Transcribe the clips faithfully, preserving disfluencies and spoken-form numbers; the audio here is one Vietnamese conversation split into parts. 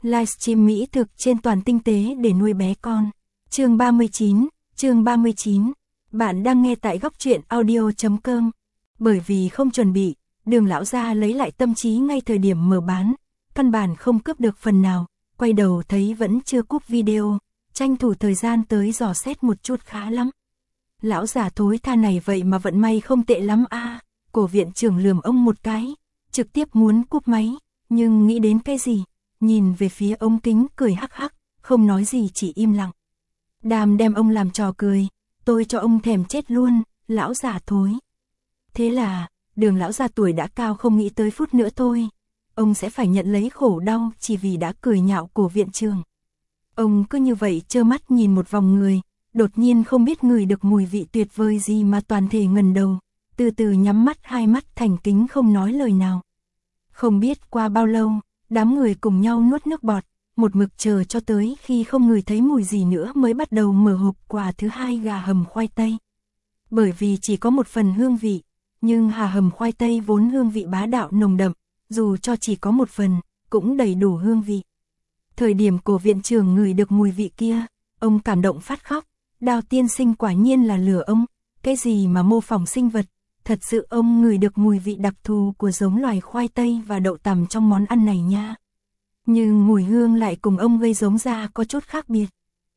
Livestream mỹ thực trên toàn tinh tế để nuôi bé con. Chương ba mươi chín, chương ba mươi chín. Bạn đang nghe tại góc truyện audio chấm com. Bởi vì không chuẩn bị, Đường lão gia lấy lại tâm trí ngay thời điểm mở bán, căn bản không cướp được phần nào, quay đầu thấy vẫn chưa cúp video, tranh thủ thời gian tới dò xét một chút khá lắm. Lão già thối tha này vậy mà vận may không tệ lắm a. À. Cổ viện trưởng lườm ông một cái, trực tiếp muốn cúp máy, nhưng nghĩ đến cái gì, nhìn về phía ống kính cười hắc hắc, không nói gì chỉ im lặng. Đàm đem ông làm trò cười, tôi cho ông thèm chết luôn, lão già thối. Thế là, Đường lão già tuổi đã cao không nghĩ tới phút nữa thôi, ông sẽ phải nhận lấy khổ đau chỉ vì đã cười nhạo Cổ viện trưởng. Ông cứ như vậy trơ mắt nhìn một vòng người, đột nhiên không biết ngửi được mùi vị tuyệt vời gì mà toàn thể ngẩng đầu, từ từ nhắm mắt hai mắt thành kính không nói lời nào. Không biết qua bao lâu, đám người cùng nhau nuốt nước bọt, một mực chờ cho tới khi không ngửi thấy mùi gì nữa mới bắt đầu mở hộp quà thứ hai gà hầm khoai tây. Bởi vì chỉ có một phần hương vị, nhưng gà hầm khoai tây vốn hương vị bá đạo nồng đậm, dù cho chỉ có một phần, cũng đầy đủ hương vị. Thời điểm Cổ viện trưởng ngửi được mùi vị kia, ông cảm động phát khóc, Đào tiên sinh quả nhiên là lừa ông, cái gì mà mô phỏng sinh vật, thật sự ông ngửi được mùi vị đặc thù của giống loài khoai tây và đậu tằm trong món ăn này nha. Nhưng mùi hương lại cùng ông gây giống ra có chút khác biệt,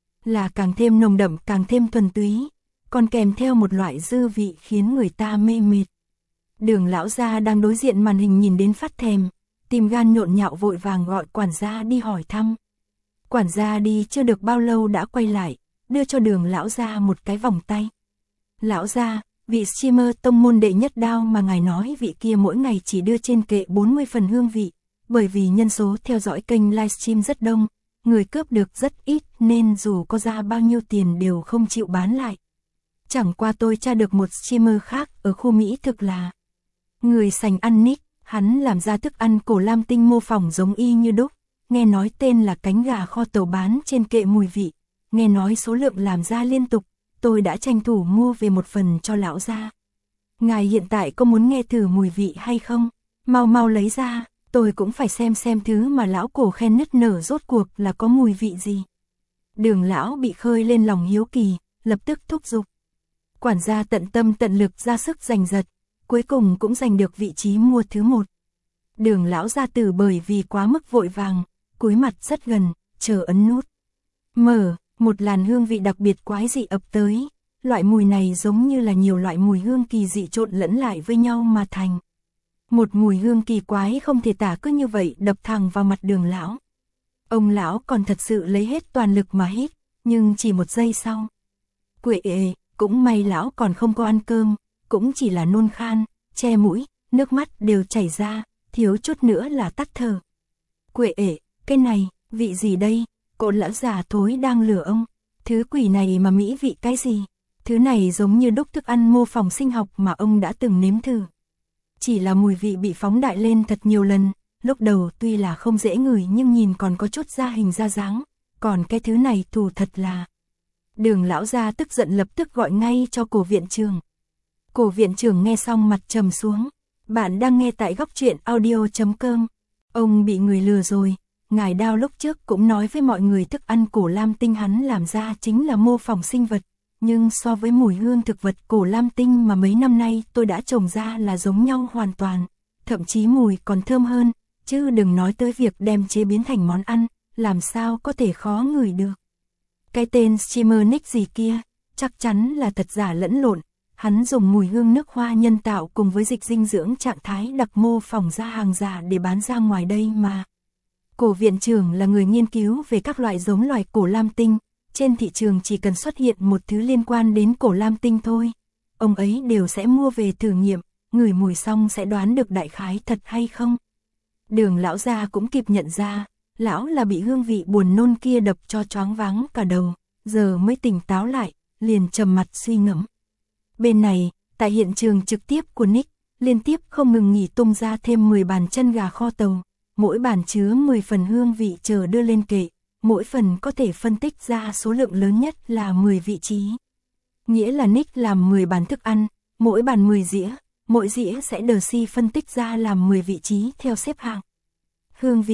là càng thêm nồng đậm càng thêm thuần túy, còn kèm theo một loại dư vị khiến người ta mê mệt. Đường lão gia đang đối diện màn hình nhìn đến phát thèm, tim gan nhộn nhạo vội vàng gọi quản gia đi hỏi thăm. Quản gia đi chưa được bao lâu đã quay lại, đưa cho Đường lão gia một cái vòng tay. Lão gia, vị streamer tông môn đệ nhất đao mà ngài nói vị kia mỗi ngày chỉ đưa trên kệ bốn mươi phần hương vị, bởi vì nhân số theo dõi kênh livestream rất đông, người cướp được rất ít nên dù có ra bao nhiêu tiền đều không chịu bán lại. Chẳng qua tôi tra được một streamer khác ở khu Mỹ thực là người sành ăn Nick, hắn làm ra thức ăn cổ lam tinh mô phỏng giống y như đúc, nghe nói tên là cánh gà kho tàu bán trên kệ mùi vị, nghe nói số lượng làm ra liên tục, tôi đã tranh thủ mua về một phần cho lão gia. Ngài hiện tại có muốn nghe thử mùi vị hay không? Mau mau lấy ra, tôi cũng phải xem xem thứ mà lão Cổ khen nức nở rốt cuộc là có mùi vị gì. Đường lão bị khơi lên lòng hiếu kỳ, lập tức thúc giục. Quản gia tận tâm tận lực ra sức giành giật, cuối cùng cũng giành được vị trí mua thứ một. Đường lão gia tử bởi vì quá mức vội vàng, cúi mặt rất gần, chờ ấn nút. Mở, một làn hương vị đặc biệt quái dị ập tới, loại mùi này giống như là nhiều loại mùi hương kỳ dị trộn lẫn lại với nhau mà thành. Một mùi hương kỳ quái không thể tả cứ như vậy đập thẳng vào mặt Đường lão. Ông lão còn thật sự lấy hết toàn lực mà hít, nhưng chỉ một giây sau. Quệ ệ, cũng may lão còn không có ăn cơm, cũng chỉ là nôn khan, che mũi, nước mắt đều chảy ra, thiếu chút nữa là tắt thở. Quệ ệ, cái này, vị gì đây? Cậu lão già thối đang lừa ông. Thứ quỷ này mà mỹ vị cái gì? Thứ này giống như đúc thức ăn mô phỏng sinh học mà ông đã từng nếm thử. Chỉ là mùi vị bị phóng đại lên thật nhiều lần, lúc đầu tuy là không dễ ngửi nhưng nhìn còn có chút da hình da dáng, còn cái thứ này thù thật là. Đường lão gia tức giận lập tức gọi ngay cho Cổ viện trưởng. Cổ viện trưởng nghe xong mặt trầm xuống. Bạn đang nghe tại góc truyện audio chấm com. Ông bị người lừa rồi. Ngài Đao lúc trước cũng nói với mọi người thức ăn cổ lam tinh hắn làm ra chính là mô phỏng sinh vật, nhưng so với mùi hương thực vật cổ lam tinh mà mấy năm nay tôi đã trồng ra là giống nhau hoàn toàn, thậm chí mùi còn thơm hơn, chứ đừng nói tới việc đem chế biến thành món ăn, làm sao có thể khó ngửi được. Cái tên streamer Nick gì kia, chắc chắn là thật giả lẫn lộn, hắn dùng mùi hương nước hoa nhân tạo cùng với dịch dinh dưỡng trạng thái đặc mô phỏng ra hàng giả để bán ra ngoài đây mà. Cổ viện trưởng là người nghiên cứu về các loại giống loài cổ lam tinh, trên thị trường chỉ cần xuất hiện một thứ liên quan đến cổ lam tinh thôi, ông ấy đều sẽ mua về thử nghiệm, ngửi mùi xong sẽ đoán được đại khái thật hay không. Đường lão gia cũng kịp nhận ra, lão là bị hương vị buồn nôn kia đập cho choáng váng cả đầu, giờ mới tỉnh táo lại, liền trầm mặt suy ngẫm. Bên này, tại hiện trường trực tiếp của Nick, liên tiếp không ngừng nghỉ tung ra thêm mười bàn chân gà kho tàu. Mỗi bàn chứa mười phần hương vị chờ đưa lên kệ, mỗi phần có thể phân tích ra số lượng lớn nhất là mười vị trí. Nghĩa là Nick làm mười bàn thức ăn, mỗi bàn mười dĩa, mỗi dĩa sẽ đờ si phân tích ra làm mười vị trí theo xếp hạng. Hương vị,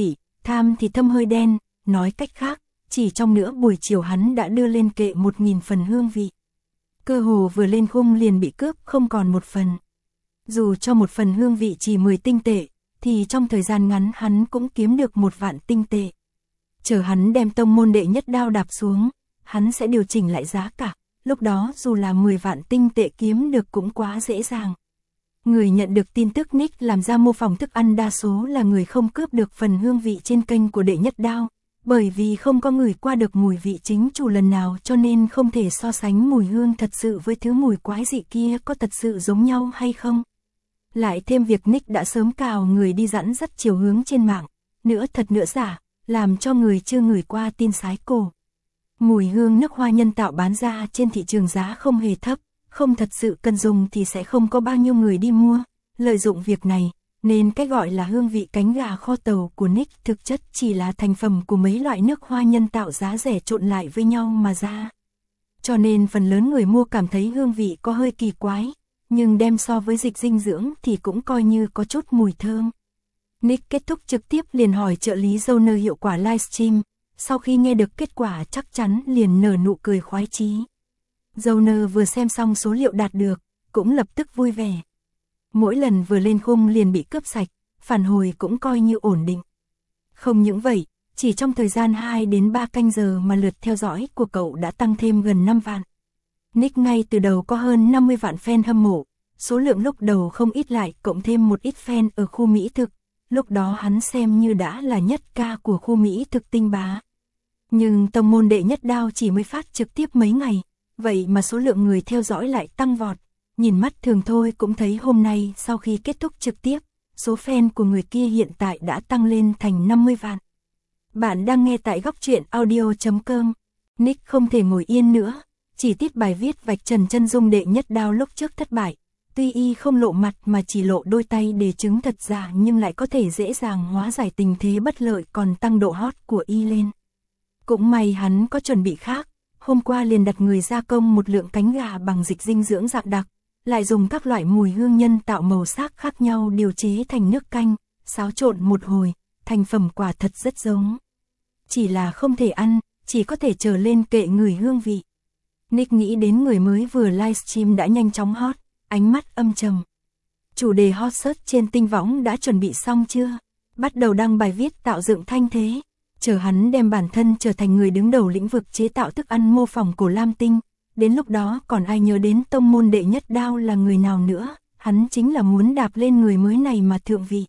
tham thì thâm hơi đen, nói cách khác, chỉ trong nửa buổi chiều hắn đã đưa lên kệ một nghìn phần hương vị. Cơ hồ vừa lên khung liền bị cướp không còn một phần. Dù cho một phần hương vị chỉ mười tinh tệ, thì trong thời gian ngắn hắn cũng kiếm được một vạn tinh tệ. Chờ hắn đem tông môn đệ nhất đao đạp xuống, hắn sẽ điều chỉnh lại giá cả, lúc đó dù là mười vạn tinh tệ kiếm được cũng quá dễ dàng. Người nhận được tin tức Nick làm ra mô phỏng thức ăn đa số là người không cướp được phần hương vị trên kênh của đệ nhất đao, bởi vì không có người qua được mùi vị chính chủ lần nào cho nên không thể so sánh mùi hương thật sự với thứ mùi quái dị kia có thật sự giống nhau hay không. Lại thêm việc Nick đã sớm cào người đi dẫn dắt chiều hướng trên mạng, nửa thật nửa giả, làm cho người chưa ngửi qua tin sái cổ. Mùi hương nước hoa nhân tạo bán ra trên thị trường giá không hề thấp, không thật sự cần dùng thì sẽ không có bao nhiêu người đi mua, lợi dụng việc này, nên cái gọi là hương vị cánh gà kho tàu của Nick thực chất chỉ là thành phẩm của mấy loại nước hoa nhân tạo giá rẻ trộn lại với nhau mà ra. Cho nên phần lớn người mua cảm thấy hương vị có hơi kỳ quái, nhưng đem so với dịch dinh dưỡng thì cũng coi như có chút mùi thơm. Nick kết thúc trực tiếp liền hỏi trợ lý Joner hiệu quả livestream, sau khi nghe được kết quả chắc chắn liền nở nụ cười khoái chí. Joner vừa xem xong số liệu đạt được, cũng lập tức vui vẻ. Mỗi lần vừa lên khung liền bị cướp sạch, phản hồi cũng coi như ổn định. Không những vậy, chỉ trong thời gian hai đến ba canh giờ mà lượt theo dõi của cậu đã tăng thêm gần năm vạn. Nick ngay từ đầu có hơn năm mươi vạn fan hâm mộ, số lượng lúc đầu không ít lại cộng thêm một ít fan ở khu Mỹ thực, lúc đó hắn xem như đã là nhất ca của khu Mỹ thực tinh bá. Nhưng tông môn đệ nhất đao chỉ mới phát trực tiếp mấy ngày, vậy mà số lượng người theo dõi lại tăng vọt, nhìn mắt thường thôi cũng thấy hôm nay sau khi kết thúc trực tiếp, số fan của người kia hiện tại đã tăng lên thành năm mươi vạn. Bạn đang nghe tại góc truyện audio chấm com. Nick không thể ngồi yên nữa, chỉ tiết bài viết vạch trần chân dung đệ nhất đao lúc trước thất bại. Tuy y không lộ mặt mà chỉ lộ đôi tay để chứng thật giả nhưng lại có thể dễ dàng hóa giải tình thế bất lợi còn tăng độ hot của y lên. Cũng may hắn có chuẩn bị khác, hôm qua liền đặt người gia công một lượng cánh gà bằng dịch dinh dưỡng dạng đặc, lại dùng các loại mùi hương nhân tạo màu sắc khác nhau điều chế thành nước canh, xáo trộn một hồi, thành phẩm quả thật rất giống. Chỉ là không thể ăn, chỉ có thể chờ lên kệ người hương vị. Nick nghĩ đến người mới vừa livestream đã nhanh chóng hot, ánh mắt âm trầm. Chủ đề hot search trên tinh võng đã chuẩn bị xong chưa? Bắt đầu đăng bài viết tạo dựng thanh thế, chờ hắn đem bản thân trở thành người đứng đầu lĩnh vực chế tạo thức ăn mô phỏng cổ lam tinh. Đến lúc đó còn ai nhớ đến tông môn đệ nhất đao là người nào nữa, hắn chính là muốn đạp lên người mới này mà thượng vị.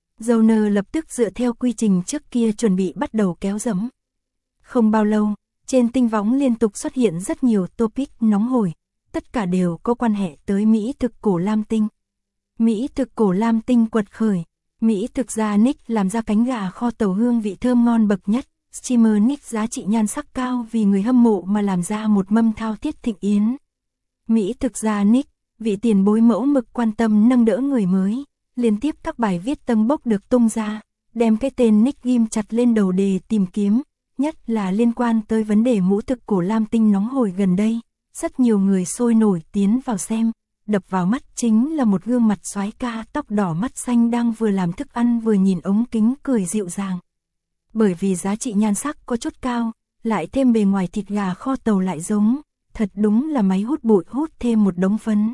Joner lập tức dựa theo quy trình trước kia chuẩn bị bắt đầu kéo dẫm. Không bao lâu, trên tinh võng liên tục xuất hiện rất nhiều topic nóng hổi, tất cả đều có quan hệ tới Mỹ thực cổ lam tinh. Mỹ thực cổ lam tinh quật khởi, Mỹ thực gia Nick làm ra cánh gà kho tàu hương vị thơm ngon bậc nhất. Streamer Nick giá trị nhan sắc cao vì người hâm mộ mà làm ra một mâm thao thiết thịnh yến. Mỹ thực gia Nick, vị tiền bối mẫu mực quan tâm nâng đỡ người mới, liên tiếp các bài viết tâng bốc được tung ra, đem cái tên Nick ghim chặt lên đầu đề tìm kiếm, nhất là liên quan tới vấn đề ngũ thực cổ lam tinh nóng hổi gần đây, rất nhiều người sôi nổi tiến vào xem, đập vào mắt chính là một gương mặt soái ca tóc đỏ mắt xanh đang vừa làm thức ăn vừa nhìn ống kính cười dịu dàng. Bởi vì giá trị nhan sắc có chút cao, lại thêm bề ngoài thịt gà kho tàu lại giống, thật đúng là máy hút bụi hút thêm một đống phấn.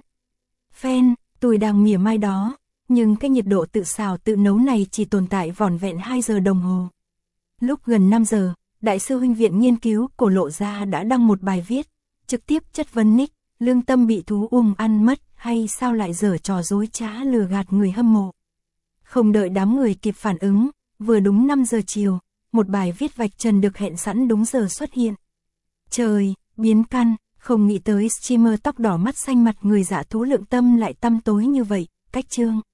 Fan, tôi đang mỉa mai đó, nhưng cái nhiệt độ tự xào tự nấu này chỉ tồn tại vỏn vẹn hai giờ đồng hồ. Lúc gần năm giờ, Đại sư Huynh viện nghiên cứu cổ lộ ra đã đăng một bài viết, trực tiếp chất vấn Nick, lương tâm bị thú ung ăn mất hay sao lại giở trò dối trá lừa gạt người hâm mộ. Không đợi đám người kịp phản ứng, vừa đúng năm giờ chiều, một bài viết vạch trần được hẹn sẵn đúng giờ xuất hiện. Trời, biến căn, không nghĩ tới streamer tóc đỏ mắt xanh mặt người dạ thú lượng tâm lại tăm tối như vậy, cách chương.